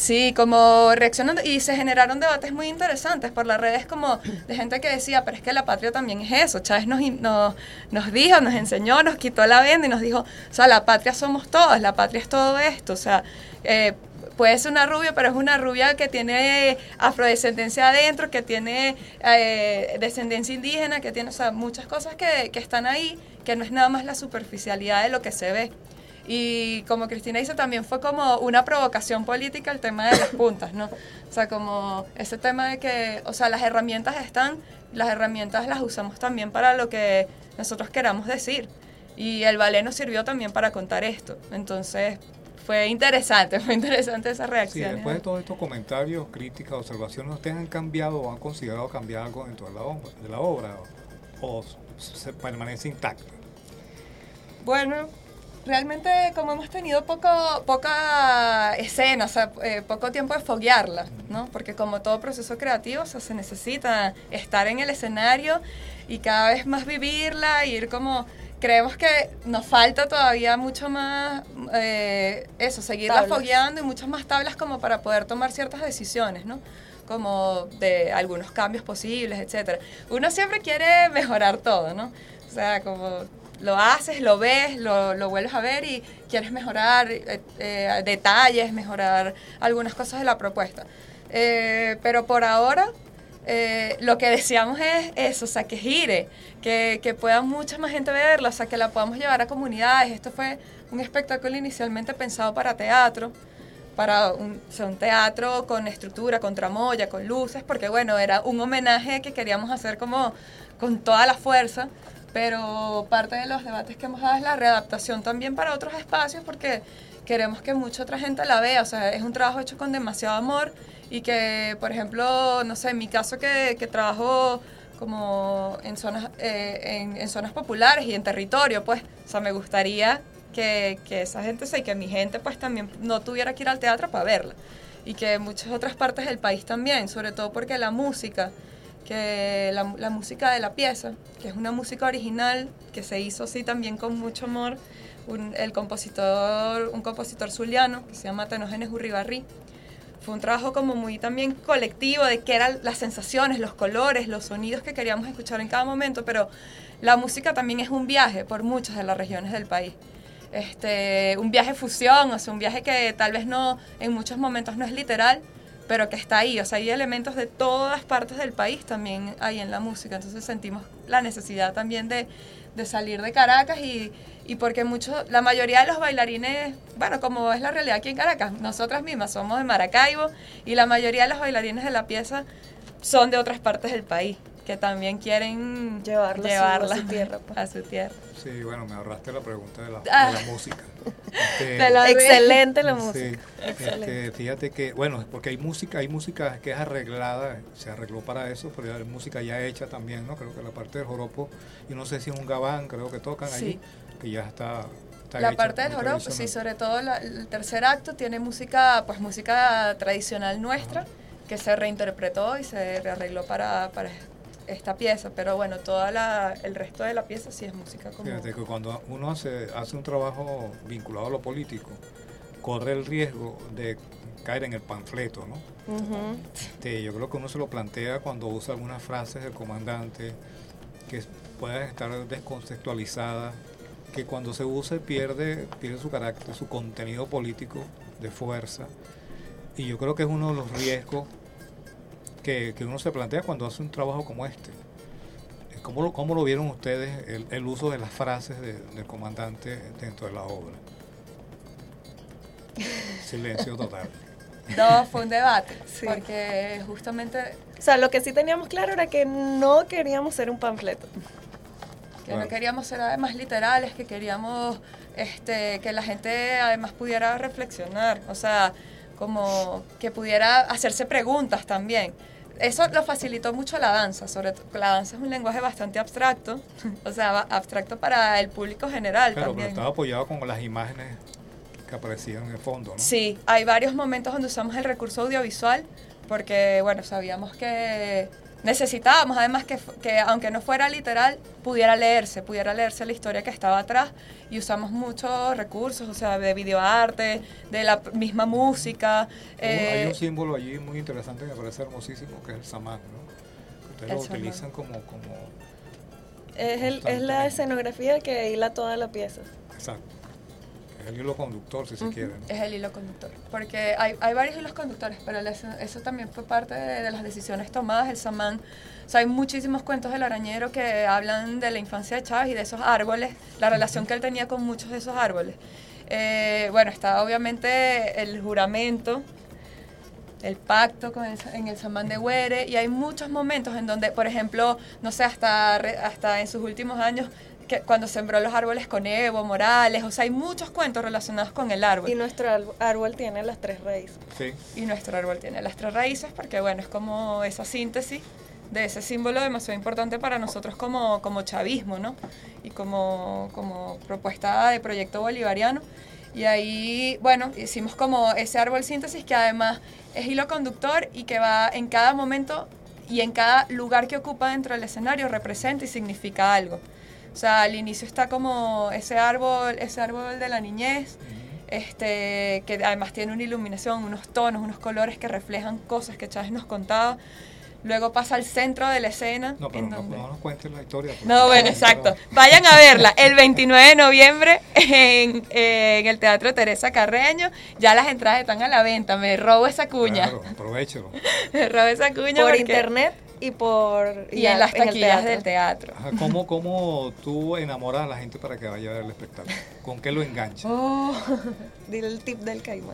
Speaker 5: Sí, como reaccionando, y se generaron debates muy interesantes por las redes, como de gente que decía, pero es que la patria también es eso. Chávez nos, nos, nos dijo, nos enseñó, nos quitó la venda y nos dijo, o sea, la patria somos todos, la patria es todo esto, o sea, eh, puede ser una rubia, pero es una rubia que tiene afrodescendencia adentro, que tiene eh, descendencia indígena, que tiene, o sea, muchas cosas que, que están ahí, que no es nada más la superficialidad de lo que se ve. Y como Cristina dice, también fue como una provocación política el tema de las puntas, ¿no? O sea, como ese tema de que, o sea, las herramientas están, las herramientas las usamos también para lo que nosotros queramos decir. Y el ballet nos sirvió también para contar esto. Entonces, fue interesante, fue interesante esa reacción.
Speaker 4: Sí, después de todos estos comentarios, críticas, observaciones, ¿ustedes han cambiado o han considerado cambiar algo dentro de la obra, de la obra o, o se permanece intacta?
Speaker 5: Bueno, realmente como hemos tenido poco, poca escena, o sea, eh, poco tiempo de foguearla, ¿no? Porque como todo proceso creativo, o sea, se necesita estar en el escenario y cada vez más vivirla, ir como... Creemos que nos falta todavía mucho más, eh, eso, seguirla
Speaker 9: Tablas.
Speaker 5: fogueando y muchas más tablas como para poder tomar ciertas decisiones, ¿no? Como de algunos cambios posibles, etcétera. Uno siempre quiere mejorar todo, ¿no? O sea, como lo haces, lo ves, lo, lo vuelves a ver y quieres mejorar eh, eh, detalles, mejorar algunas cosas de la propuesta. Eh, pero por ahora... Eh, lo que deseamos es eso, o sea, que gire, que, que pueda mucha más gente verla, o sea, que la podamos llevar a comunidades. Esto fue un espectáculo inicialmente pensado para teatro, para un, o sea, un teatro con estructura, con tramoya, con luces, porque bueno, era un homenaje que queríamos hacer como con toda la fuerza, pero parte de los debates que hemos dado es la readaptación también para otros espacios, porque queremos que mucha otra gente la vea, o sea, es un trabajo hecho con demasiado amor. Y que, por ejemplo, no sé, en mi caso que, que trabajo como en zonas, eh, en, en zonas populares y en territorio, pues, o sea, me gustaría que, que esa gente, o sea, y que mi gente, pues, también no tuviera que ir al teatro para verla. Y que muchas otras partes del país también, sobre todo porque la música, que la, la música de la pieza, que es una música original, que se hizo así también con mucho amor, un, el compositor, un compositor zuliano, que se llama Tenógenes Urribarri. Fue un trabajo como muy también colectivo de qué eran las sensaciones, los colores, los sonidos que queríamos escuchar en cada momento, pero la música también es un viaje por muchas de las regiones del país. Este, un viaje fusión, o sea, un viaje que tal vez no, en muchos momentos no es literal, pero que está ahí. O sea, hay elementos de todas partes del país también ahí en la música. Entonces sentimos la necesidad también de, de salir de Caracas y... Y porque muchos, la mayoría de los bailarines, bueno, como es la realidad aquí en Caracas, nosotras mismas somos de Maracaibo y la mayoría de los bailarines de la pieza son de otras partes del país, que también quieren
Speaker 9: llevarla,
Speaker 5: llevarla
Speaker 9: a su tierra. Pues.
Speaker 5: A su tierra.
Speaker 4: Sí, bueno, me ahorraste la pregunta de la,
Speaker 5: Ah.
Speaker 4: de la música. Este,
Speaker 5: Te lo
Speaker 9: Excelente la
Speaker 4: sí,
Speaker 9: música. Excelente.
Speaker 4: este, fíjate que, bueno, porque hay música, hay música que es arreglada, se arregló para eso, pero hay música ya hecha también, ¿no? Creo que la parte del joropo, y no sé si en un gabán, creo que tocan
Speaker 5: Sí.
Speaker 4: allí, que ya está, está
Speaker 5: La
Speaker 4: hecha,
Speaker 5: parte del
Speaker 4: muy
Speaker 5: joropo,
Speaker 4: tradicional.
Speaker 5: sí, sobre todo la- el tercer acto tiene música, pues música tradicional nuestra, que se reinterpretó y se rearregló para, para esta pieza, pero bueno, toda la, el resto de la pieza sí es música como...
Speaker 4: Fíjate que cuando uno hace, hace un trabajo vinculado a lo político, corre el riesgo de caer en el panfleto, ¿no?
Speaker 9: Uh-huh.
Speaker 4: Este, yo creo que uno se lo plantea cuando usa algunas frases del comandante que pueden estar descontextualizadas, que cuando se use pierde, pierde su carácter, su contenido político de fuerza. Y yo creo que es uno de los riesgos que, que uno se plantea cuando hace un trabajo como este. ¿Cómo lo, cómo lo vieron ustedes el, el uso de las frases de, del comandante dentro de la obra? Silencio total.
Speaker 5: No, fue un debate,
Speaker 9: Sí.
Speaker 5: porque justamente
Speaker 9: O sea, lo que sí teníamos claro era que no queríamos ser un panfleto.
Speaker 5: que
Speaker 4: Claro.
Speaker 5: no queríamos ser además literales, que queríamos este, que la gente además pudiera reflexionar, o sea, como que pudiera hacerse preguntas también. Eso lo facilitó mucho la danza, sobre todo la danza es un lenguaje bastante abstracto, o sea, va- abstracto para el público general
Speaker 4: Claro, pero
Speaker 5: también.
Speaker 4: estaba apoyado con las imágenes que aparecían en el fondo, ¿no?
Speaker 5: Sí, hay varios momentos donde usamos el recurso audiovisual, porque, bueno, sabíamos que, necesitábamos además que, que aunque no fuera literal, pudiera leerse, pudiera leerse la historia que estaba atrás, y usamos muchos recursos, o sea, de videoarte, de la misma música.
Speaker 4: Eh, Hay un
Speaker 5: eh,
Speaker 4: símbolo allí muy interesante que me parece hermosísimo, que es el samán, ¿no? Que ustedes lo
Speaker 5: samán.
Speaker 4: utilizan como... como
Speaker 9: es, el, es la escenografía que hila toda la pieza.
Speaker 4: Exacto. Es el hilo conductor, si se
Speaker 5: uh-huh.
Speaker 4: quiere, ¿no?
Speaker 5: Es el hilo conductor, porque hay, hay varios hilos conductores, pero eso, eso también fue parte de, de las decisiones tomadas. El samán, o sea, hay muchísimos cuentos del arañero que hablan de la infancia de Chávez y de esos árboles, la relación que él tenía con muchos de esos árboles. Eh, bueno, está obviamente el juramento, el pacto con el, en el samán de Güere, y hay muchos momentos en donde, por ejemplo, no sé, hasta, hasta en sus últimos años, que cuando sembró los árboles con Evo Morales, o sea, hay muchos cuentos relacionados con el árbol.
Speaker 9: Y nuestro árbol tiene las tres raíces.
Speaker 4: Sí.
Speaker 5: Y nuestro árbol tiene las tres raíces porque, bueno, es como esa síntesis de ese símbolo demasiado importante para nosotros como, como chavismo, ¿no? Y como, como propuesta de proyecto bolivariano. Y ahí, bueno, hicimos como ese árbol síntesis que además es hilo conductor y que va en cada momento y en cada lugar que ocupa dentro del escenario representa y significa algo. O sea, al inicio está como ese árbol, ese árbol de la niñez, este, que además tiene una iluminación, unos tonos, unos colores que reflejan cosas que Chávez nos contaba. Luego pasa al centro de la escena.
Speaker 4: No, pero
Speaker 5: en
Speaker 4: no,
Speaker 5: donde...
Speaker 4: no nos cuentes la historia.
Speaker 5: No, bueno, exacto. Vayan a verla el veintinueve de noviembre en, en el Teatro Teresa Carreño. Ya las entradas están a la venta. Me robo esa cuña.
Speaker 4: Claro, aprovechalo.
Speaker 5: Me robo esa cuña.
Speaker 9: Por
Speaker 5: porque...
Speaker 9: internet y por
Speaker 5: y, y en las taquillas
Speaker 9: teatro.
Speaker 5: del teatro.
Speaker 4: Ajá, ¿cómo, ¿Cómo tú enamoras a la gente para que vaya a ver el espectáculo? ¿Con qué lo enganchas?
Speaker 5: Oh.
Speaker 9: Dile el tip del caimán.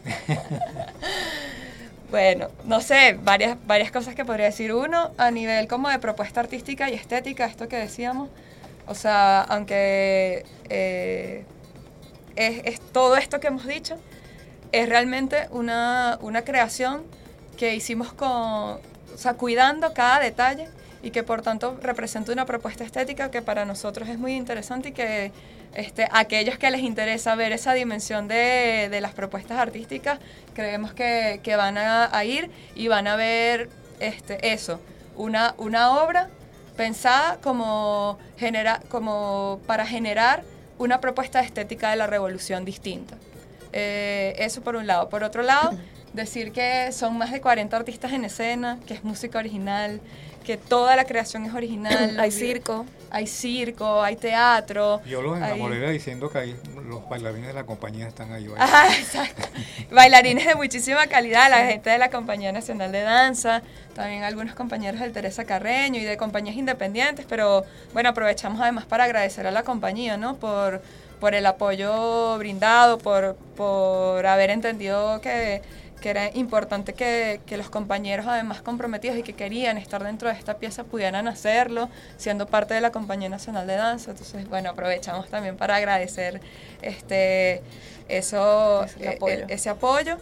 Speaker 5: Bueno, no sé, varias, varias cosas que podría decir. Uno, a nivel como de propuesta artística y estética, esto que decíamos, o sea, aunque eh, es, es todo esto que hemos dicho, es realmente una, una creación que hicimos con, o sea, cuidando cada detalle y que por tanto representa una propuesta estética que para nosotros es muy interesante y que este, aquellos que les interesa ver esa dimensión de, de las propuestas artísticas, creemos que, que van a, a ir y van a ver este, eso, una, una obra pensada como, genera, como para generar una propuesta estética de la revolución distinta. Eh, eso por un lado. Por otro lado, decir que son más de cuarenta artistas en escena, que es música original, que toda la creación es original.
Speaker 9: Hay circo.
Speaker 5: Hay circo, hay teatro.
Speaker 4: Yo los enamoré
Speaker 5: hay...
Speaker 4: diciendo que ahí los bailarines de la compañía están ahí.
Speaker 5: Ajá, exacto. Bailarines de muchísima calidad, la gente de la Compañía Nacional de Danza, también algunos compañeros del Teresa Carreño y de compañías independientes, pero bueno, aprovechamos además para agradecer a la compañía, ¿no? Por, por el apoyo brindado, por, por haber entendido que... que era importante que, que los compañeros además comprometidos y que querían estar dentro de esta pieza pudieran hacerlo, siendo parte de la Compañía Nacional de Danza. Entonces, bueno, aprovechamos también para agradecer este eso,
Speaker 9: ese apoyo,
Speaker 5: eh, ese apoyo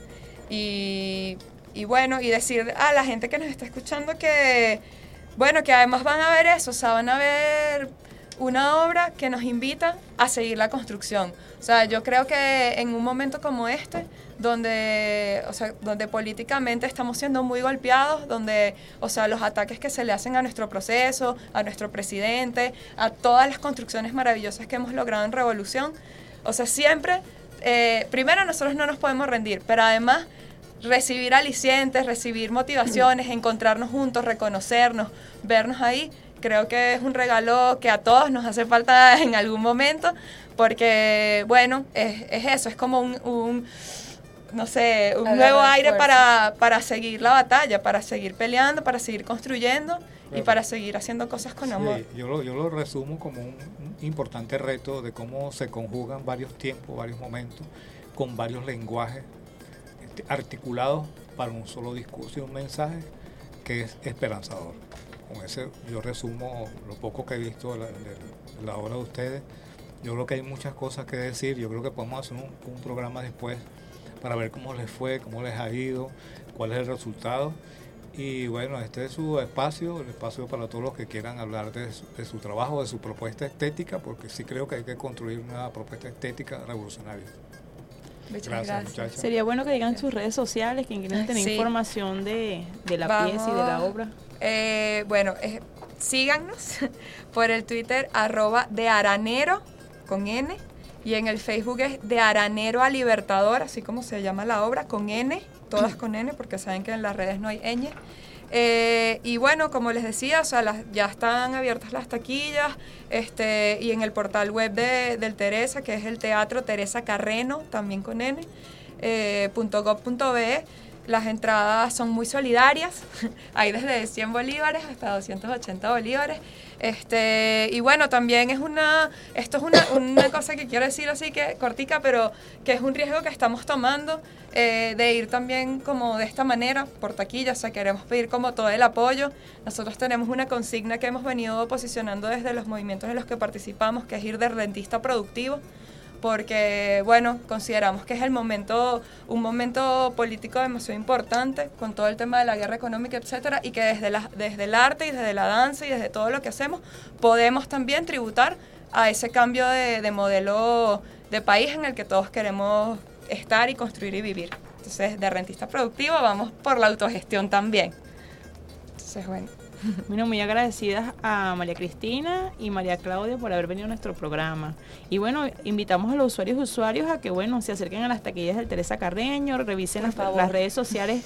Speaker 5: y, y bueno, y decir a la gente que nos está escuchando que, bueno, que además van a ver eso, o sea, van a ver una obra que nos invita a seguir la construcción. O sea, yo creo que en un momento como este, donde, o sea, donde políticamente estamos siendo muy golpeados, donde, o sea, los ataques que se le hacen a nuestro proceso, a nuestro presidente, a todas las construcciones maravillosas que hemos logrado en Revolución, o sea, siempre, eh, primero nosotros no nos podemos rendir, pero además recibir alicientes, recibir motivaciones, encontrarnos juntos, reconocernos, vernos ahí, creo que es un regalo que a todos nos hace falta en algún momento, porque, bueno, es, es eso, es como un, un no sé, un
Speaker 9: Agarrar
Speaker 5: nuevo aire
Speaker 9: fuerza.
Speaker 5: para, para seguir la batalla, para seguir peleando, para seguir construyendo y
Speaker 4: Claro.
Speaker 5: para seguir haciendo cosas con amor.
Speaker 4: Sí, yo, lo, yo lo resumo como un, un importante reto de cómo se conjugan varios tiempos, varios momentos, con varios lenguajes este, articulados para un solo discurso y un mensaje que es esperanzador. Con ese yo resumo lo poco que he visto de la, de la obra de ustedes. Yo creo que hay muchas cosas que decir. Yo creo que podemos hacer un, un programa después para ver cómo les fue, cómo les ha ido, cuál es el resultado. Y bueno, este es su espacio, el espacio para todos los que quieran hablar de su, de su trabajo, de su propuesta estética, porque sí creo que hay que construir una propuesta estética revolucionaria.
Speaker 5: Muchas
Speaker 4: Gracias,
Speaker 5: gracias.
Speaker 4: muchachos.
Speaker 3: Sería bueno que digan sus redes sociales, quien quiera tener
Speaker 5: Sí.
Speaker 3: información de, de la
Speaker 5: Vamos,
Speaker 3: pieza y de la obra.
Speaker 5: eh, bueno, eh, síganos por el Twitter arroba de Aranero con N y en el Facebook es de Aranero a Libertador, así como se llama la obra, con N, todas con N, porque saben que en las redes no hay ñ. Eh, y bueno, como les decía, o sea, las, ya están abiertas las taquillas, este, y en el portal web de, del Teresa, que es el Teatro Teresa Carreno, también con N, eh, .gov.be. Las entradas son muy solidarias, hay desde cien bolívares hasta doscientos ochenta bolívares. Este, y bueno, también es una, esto es una, una cosa que quiero decir así que cortica, pero que es un riesgo que estamos tomando, eh, de ir también como de esta manera, por taquilla, o sea, queremos pedir como todo el apoyo. Nosotros tenemos una consigna que hemos venido posicionando desde los movimientos en los que participamos, que es ir de rentista productivo, porque, bueno, consideramos que es el momento, un momento político demasiado importante con todo el tema de la guerra económica, etcétera, y que desde, la, desde el arte y desde la danza y desde todo lo que hacemos podemos también tributar a ese cambio de, de modelo de país en el que todos queremos estar y construir y vivir. Entonces, de rentista productivo vamos por la autogestión también. Entonces, bueno.
Speaker 3: Bueno, muy agradecidas a María Cristina y María Claudia por haber venido a nuestro programa. Y bueno, invitamos a los usuarios y usuarios a que, bueno, se acerquen a las taquillas del Teresa Carreño, revisen las, las redes sociales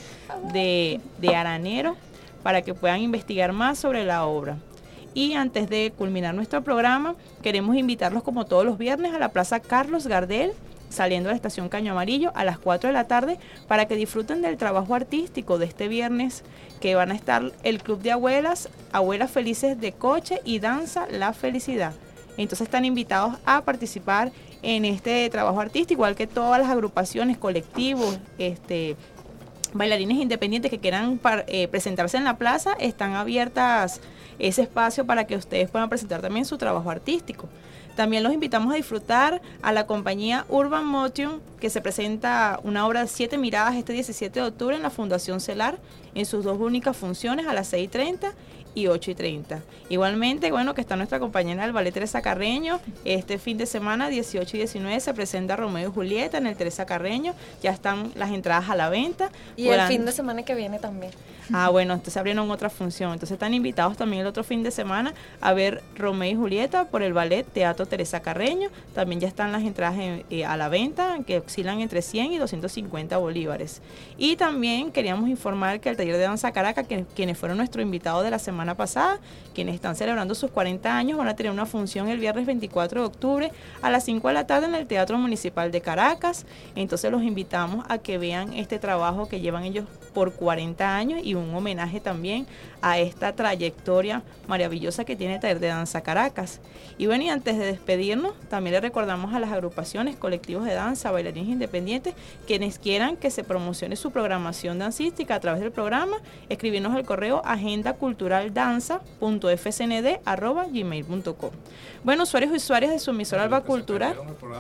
Speaker 3: de, de Aranero para que puedan investigar más sobre la obra. Y antes de culminar nuestro programa, queremos invitarlos como todos los viernes a la Plaza Carlos Gardel, saliendo de la estación Caño Amarillo a las cuatro de la tarde, para que disfruten del trabajo artístico de este viernes, que van a estar el Club de Abuelas, Abuelas Felices de Coche y Danza La Felicidad. Entonces están invitados a participar en este trabajo artístico, igual que todas las agrupaciones, colectivos, este, bailarines independientes que quieran par, eh, presentarse en la plaza, están abiertas ese espacio para que ustedes puedan presentar también su trabajo artístico. También los invitamos a disfrutar a la compañía Urban Motion, que se presenta una obra de siete miradas este diecisiete de octubre en la Fundación Celar, en sus dos únicas funciones a las seis y treinta y ocho y treinta. Igualmente, bueno, que está nuestra compañera del Ballet Teresa Carreño. Este fin de semana, dieciocho y diecinueve, se presenta Romeo y Julieta en el Teresa Carreño. Ya están las entradas a la venta.
Speaker 9: Y Podrán... el fin de semana que viene también.
Speaker 3: Ah, bueno, entonces abrieron otra función. Entonces están invitados también el otro fin de semana a ver Romeo y Julieta por el Ballet Teatro Teresa Carreño. También ya están las entradas en, eh, a la venta, que oscilan entre cien y doscientos cincuenta bolívares. Y también queríamos informar que el taller de danza Caracas, que, quienes fueron nuestros invitados de la semana pasada, quienes están celebrando sus cuarenta años, van a tener una función el viernes veinticuatro de octubre a las cinco de la tarde en el Teatro Municipal de Caracas. Entonces los invitamos a que vean este trabajo que llevan ellos por cuarenta años y un homenaje también a esta trayectoria maravillosa que tiene el Taller de Danza Caracas. Y bueno, y antes de despedirnos, también le recordamos a las agrupaciones, colectivos de danza, bailarines independientes, quienes quieran que se promocione su programación dancística a través del programa, escribirnos al correo agenda cultural danza punto f c n d arroba gmail punto com. Bueno, usuarios y usuarias de su emisora Alba Cultural.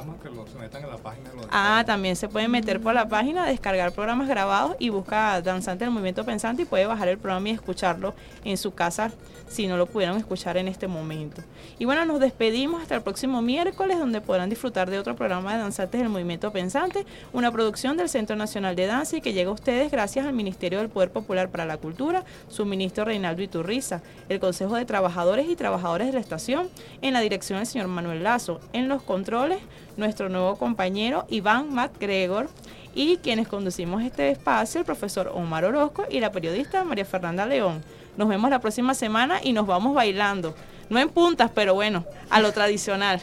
Speaker 3: Ah, también se pueden meter por la página, descargar programas grabados y buscar Danzante del Movimiento Pensante y puede bajar el programa y escucharlo en su casa si no lo pudieron escuchar en este momento. Y bueno, nos despedimos hasta el próximo miércoles, donde podrán disfrutar de otro programa de Danzantes del Movimiento Pensante, una producción del Centro Nacional de Danza y que llega a ustedes gracias al Ministerio del Poder Popular para la Cultura, su ministro Reinaldo Iturriza, el Consejo de Trabajadores y Trabajadoras de la Estación, en la dirección del señor Manuel Lazo, en los controles nuestro nuevo compañero Iván MacGregor, y quienes conducimos este espacio, el profesor Omar Orozco y la periodista María Fernanda León. Nos vemos la próxima semana y nos vamos bailando. No en puntas, pero bueno, a lo tradicional.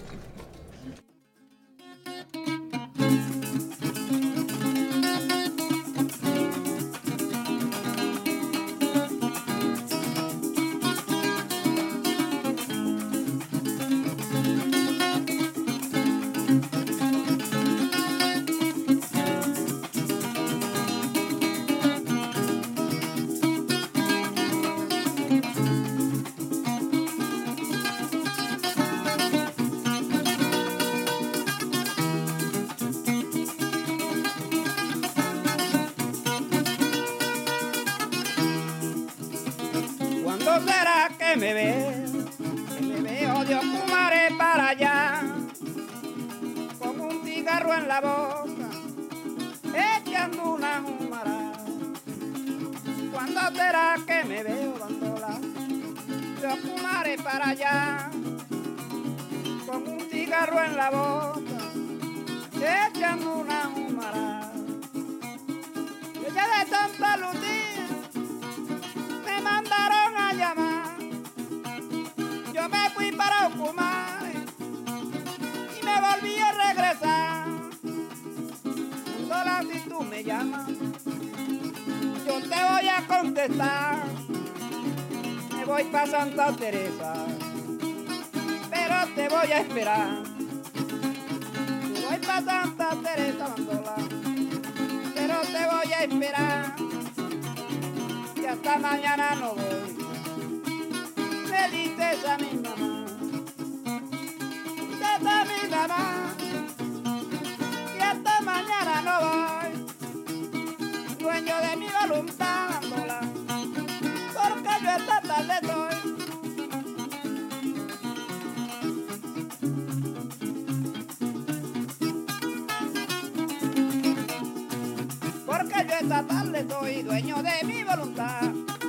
Speaker 10: Me ve, que me veo de Ocumare para allá, con un cigarro en la boca ¿Cuándo será que me veo dándola? Yo fumaré para allá, con un cigarro en la boca, echando una humarada. Y ya de tanta lucía me mandaron a llamar. Yo me fui para Ocumare y me volví a regresar. Sola, si tú me llamas, yo te voy a contestar. Me voy para Santa Teresa, pero te voy a esperar. Me voy para Santa Teresa, Bandola, pero te voy a esperar. Y hasta mañana no voy, me dices a mi mamá. Dices a mi mamá que hasta mañana no voy, dueño de mi voluntad, Bandola, porque yo esta tarde estoy. Porque yo esta tarde soy dueño de mi voluntad.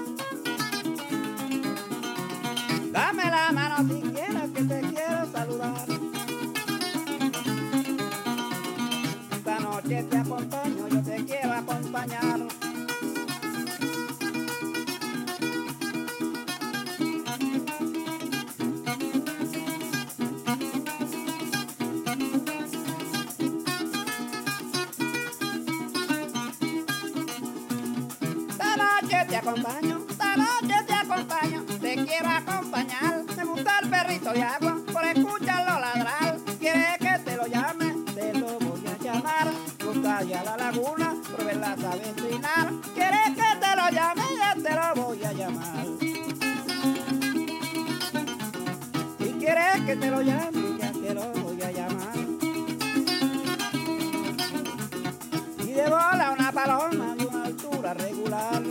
Speaker 10: Dame la mano si quieres que te quiero saludar. Esta noche te acompaño, yo te quiero acompañar. Te acompaño, esta noche te acompaño, te quiero acompañar. Me gusta el perrito de agua por escucharlo ladrar. ¿Quieres que te lo llame? Te lo voy a llamar. Me gusta ya la laguna por verla sabe trinar. ¿Quieres que te lo llame? Ya te lo voy a llamar. Si quieres que te lo llame, ya te lo voy a llamar. Y de bola una paloma de una altura regular.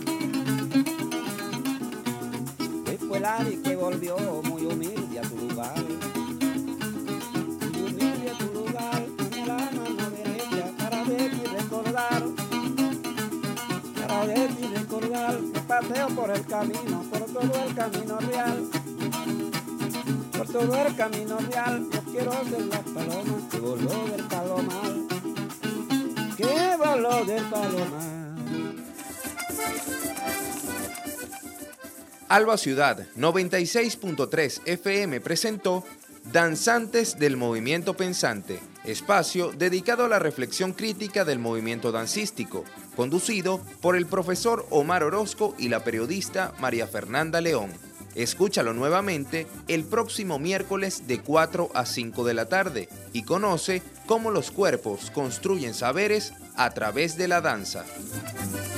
Speaker 10: Fue el ave que volvió muy humilde a tu lugar, muy humilde a tu lugar, con la mano derecha para ver y recordar, para ver y recordar, que paseo por el camino, por todo el camino real, por todo el camino real. Yo quiero ser la paloma que voló del palomar, que voló del palomar.
Speaker 1: Alba Ciudad noventa y seis punto tres F M presentó Danzantes del Movimiento Pensante, espacio dedicado a la reflexión crítica del movimiento dancístico, conducido por el profesor Omar Orozco y la periodista María Fernanda León. Escúchalo nuevamente el próximo miércoles de cuatro a cinco de la tarde y conoce cómo los cuerpos construyen saberes a través de la danza.